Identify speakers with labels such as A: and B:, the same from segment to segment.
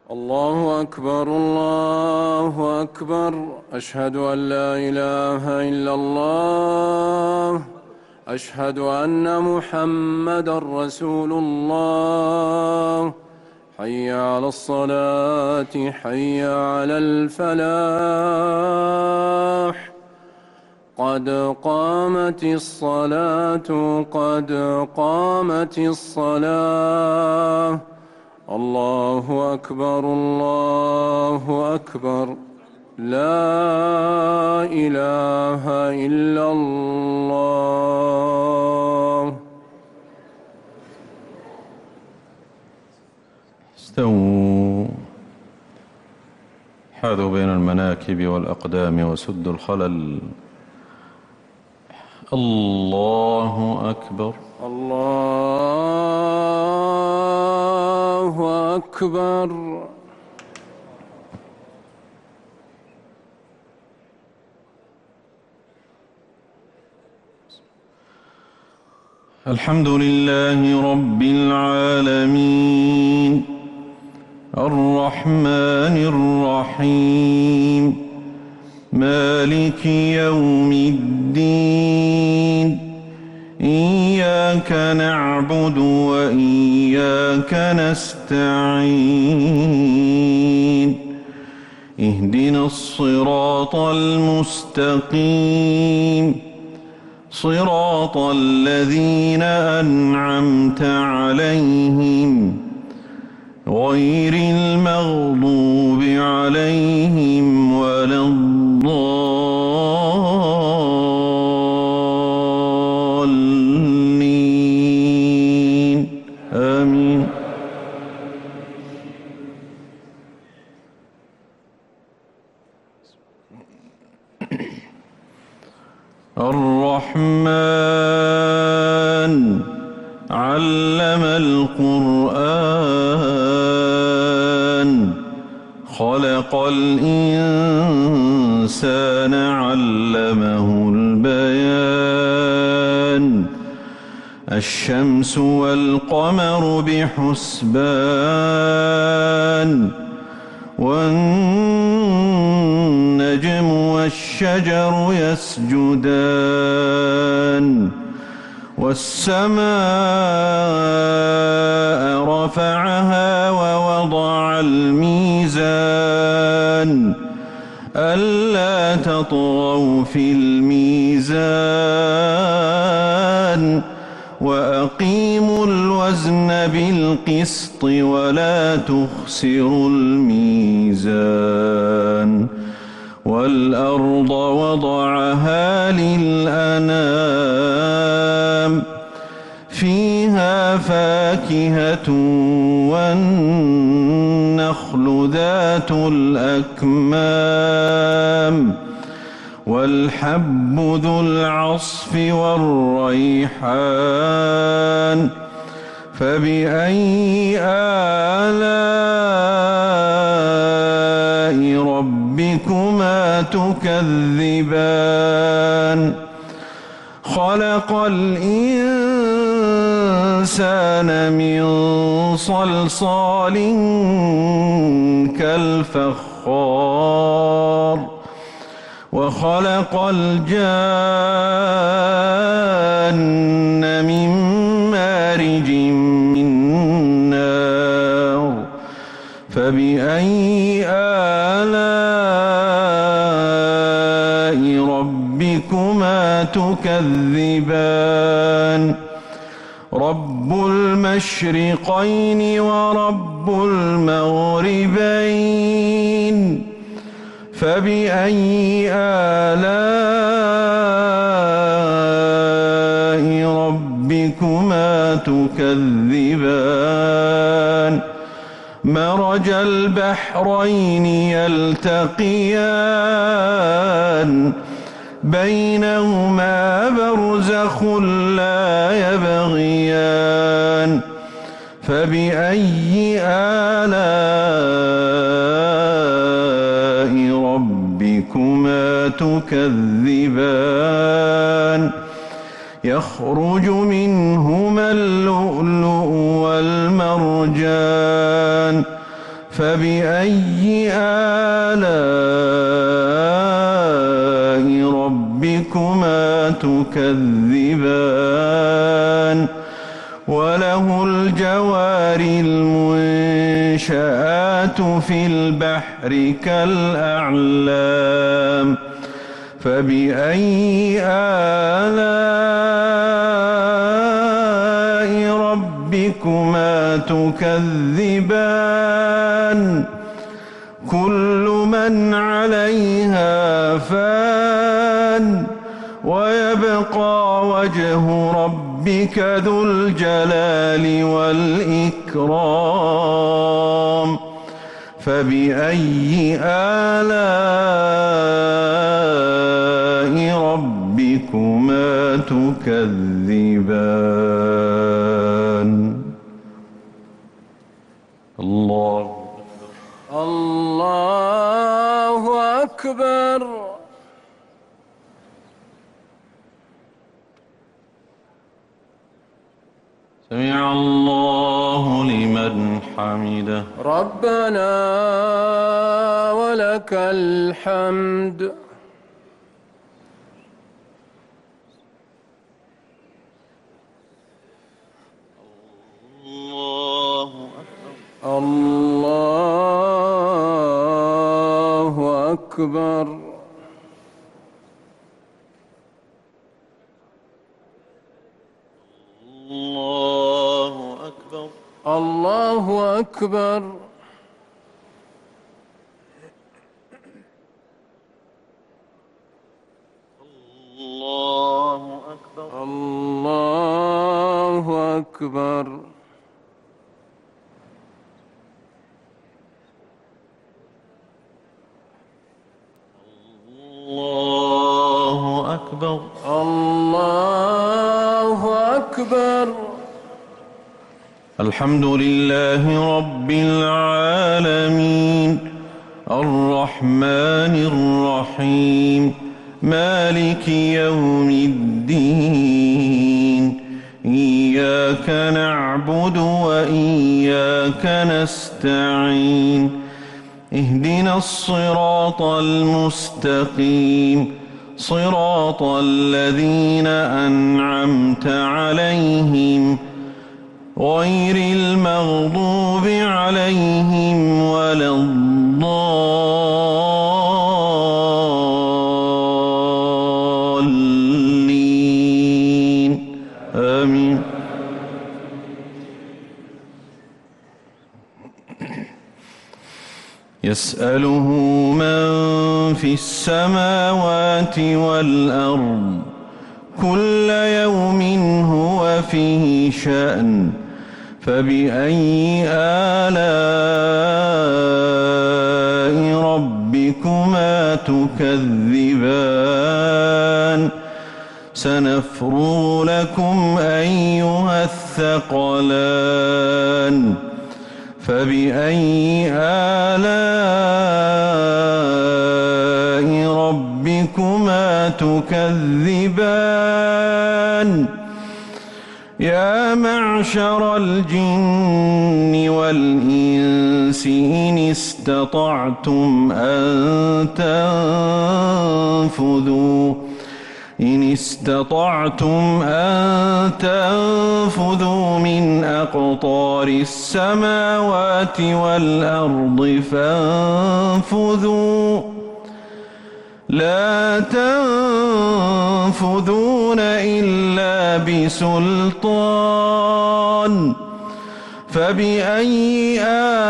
A: الله أكبر الله أكبر. أشهد أن لا إله إلا الله. أشهد أن محمدا رسول الله. حي على الصلاة حي على الفلاح. قد قامت الصلاة قد قامت الصلاة. الله أكبر الله أكبر. لا إله إلا الله.
B: استووا، حاذوا بين المناكب والأقدام وسدوا الخلل. الله أكبر
A: الله أكبر.
B: الحمد لله رب العالمين الرحمن الرحيم مالك يوم الدين. إياك نعبد وإياك نستعين. اهدنا الصراط المستقيم صراط الذين أنعمت عليهم غير المغضوب عليهم ولا الضالين. آمين. الرحمن علم القرآن خلق الإنسان علمه البيان. الشمس والقمر بحسبان والنجم والشجر يسجدان. والسماء رفعها ووضع الميزان ألا تطغوا في الميزان وأقيموا الوزن بالقسط ولا تخسروا الميزان. والأرض وضعها للأنام فيها فاكهة والنخل ذات الأكمام والحب ذو العصف والريحان. فبأي آلاء ربكما تكذبان. خلق الإنسان من صلصال كالفخار وخلق الجان من مارج من نار. فبأي آلاء ربكما تكذبان. رب المشرقين ورب المغربين. فبأي آلاء ربكما تكذبان. مرج البحرين يلتقيان بينهما برزخ لا يبغيان. فبأي آلاء ربكما تكذبان. يخرج منهما اللؤلؤ والمرجان.
C: فبأي آلاء ربكما تكذبان وله الجوار المنشآت في البحر كالأعلام فبأي آلاء ربكما تكذبان كل من عليها فان ويبقى وجه ربك ذو الجلال والإكرام فبأي آلاء ربكما تكذبان الله
A: أكبر.
C: سمع الله لمن حمده
A: ربنا ولك الحمد.
C: الله أكبر
A: الله أكبر.
C: الله أكبر
A: الله أكبر.
C: الله أكبر
A: الله أكبر.
C: الله أكبر
A: الله أكبر.
C: الحمد لله رب العالمين الرحمن الرحيم مالك يوم الدين إياك نعبد وإياك نستعين اهدنا الصراط المستقيم صراط الذين أنعمت عليهم غير المغضوب عليهم ولا الضالين آمين. يسأله من في السماوات والأرض كل يوم هو فيه شأن فبأي آلاء ربكما تكذبان سنفرغ لكم أيها الثقلان فبأي آلاء ربكما تكذبان يا معشر الجن والإنس إن استطعتم أن تنفذوا من أقطار السماوات والأرض فانفذوا لا تنفذون إلا بسلطان فبأي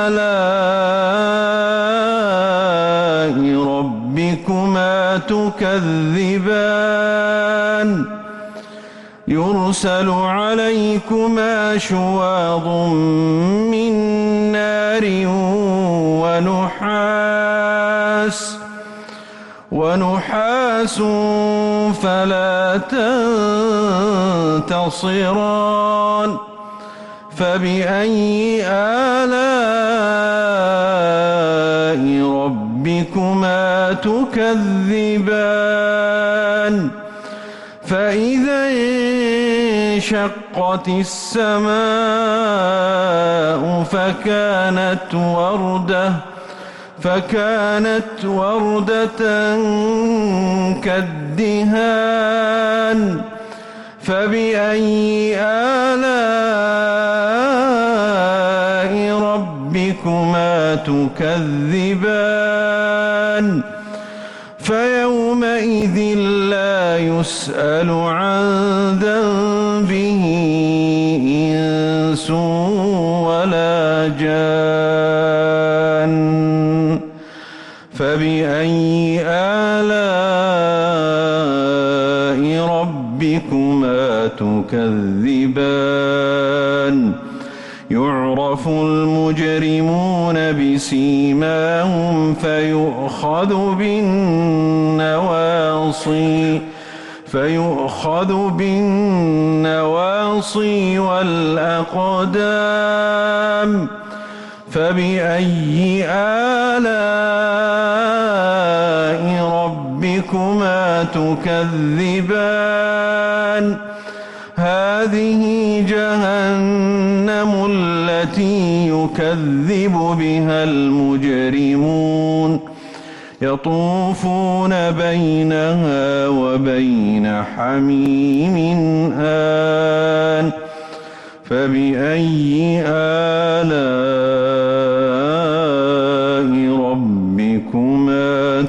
C: آلاء ربكما تكذبان يرسل عليكما شواظ من نار ونحاس فلا تنتصران فبأي آلاء ربكما تكذبان فإذا وانشقت السماء فكانت وردة كالدهان فبأي آلاء ربكما تكذبان فيومئذ لا يسأل عن ذنبه إنس ولا جان فبأي آلاء ربكما تكذبان يعرف المجرمون بسيماهم فيؤخذ بالنواصي والأقدام فبأي آلاء ربكما تكذبان هذه جهنم التي يكذب بها المجرمون يطوفون بينها وبين حميم آن فبأي آلاء ربكما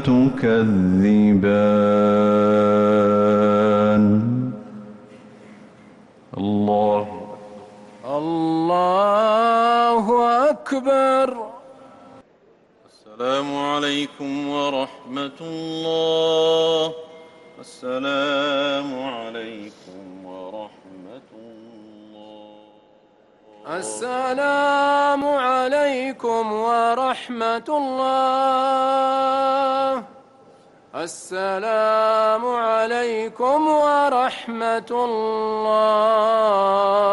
C: تكذبان الله
A: أكبر.
C: السلام عليكم ورحمة الله. السلام عليكم ورحمة الله.
A: السلام عليكم ورحمة الله. السلام عليكم ورحمة الله.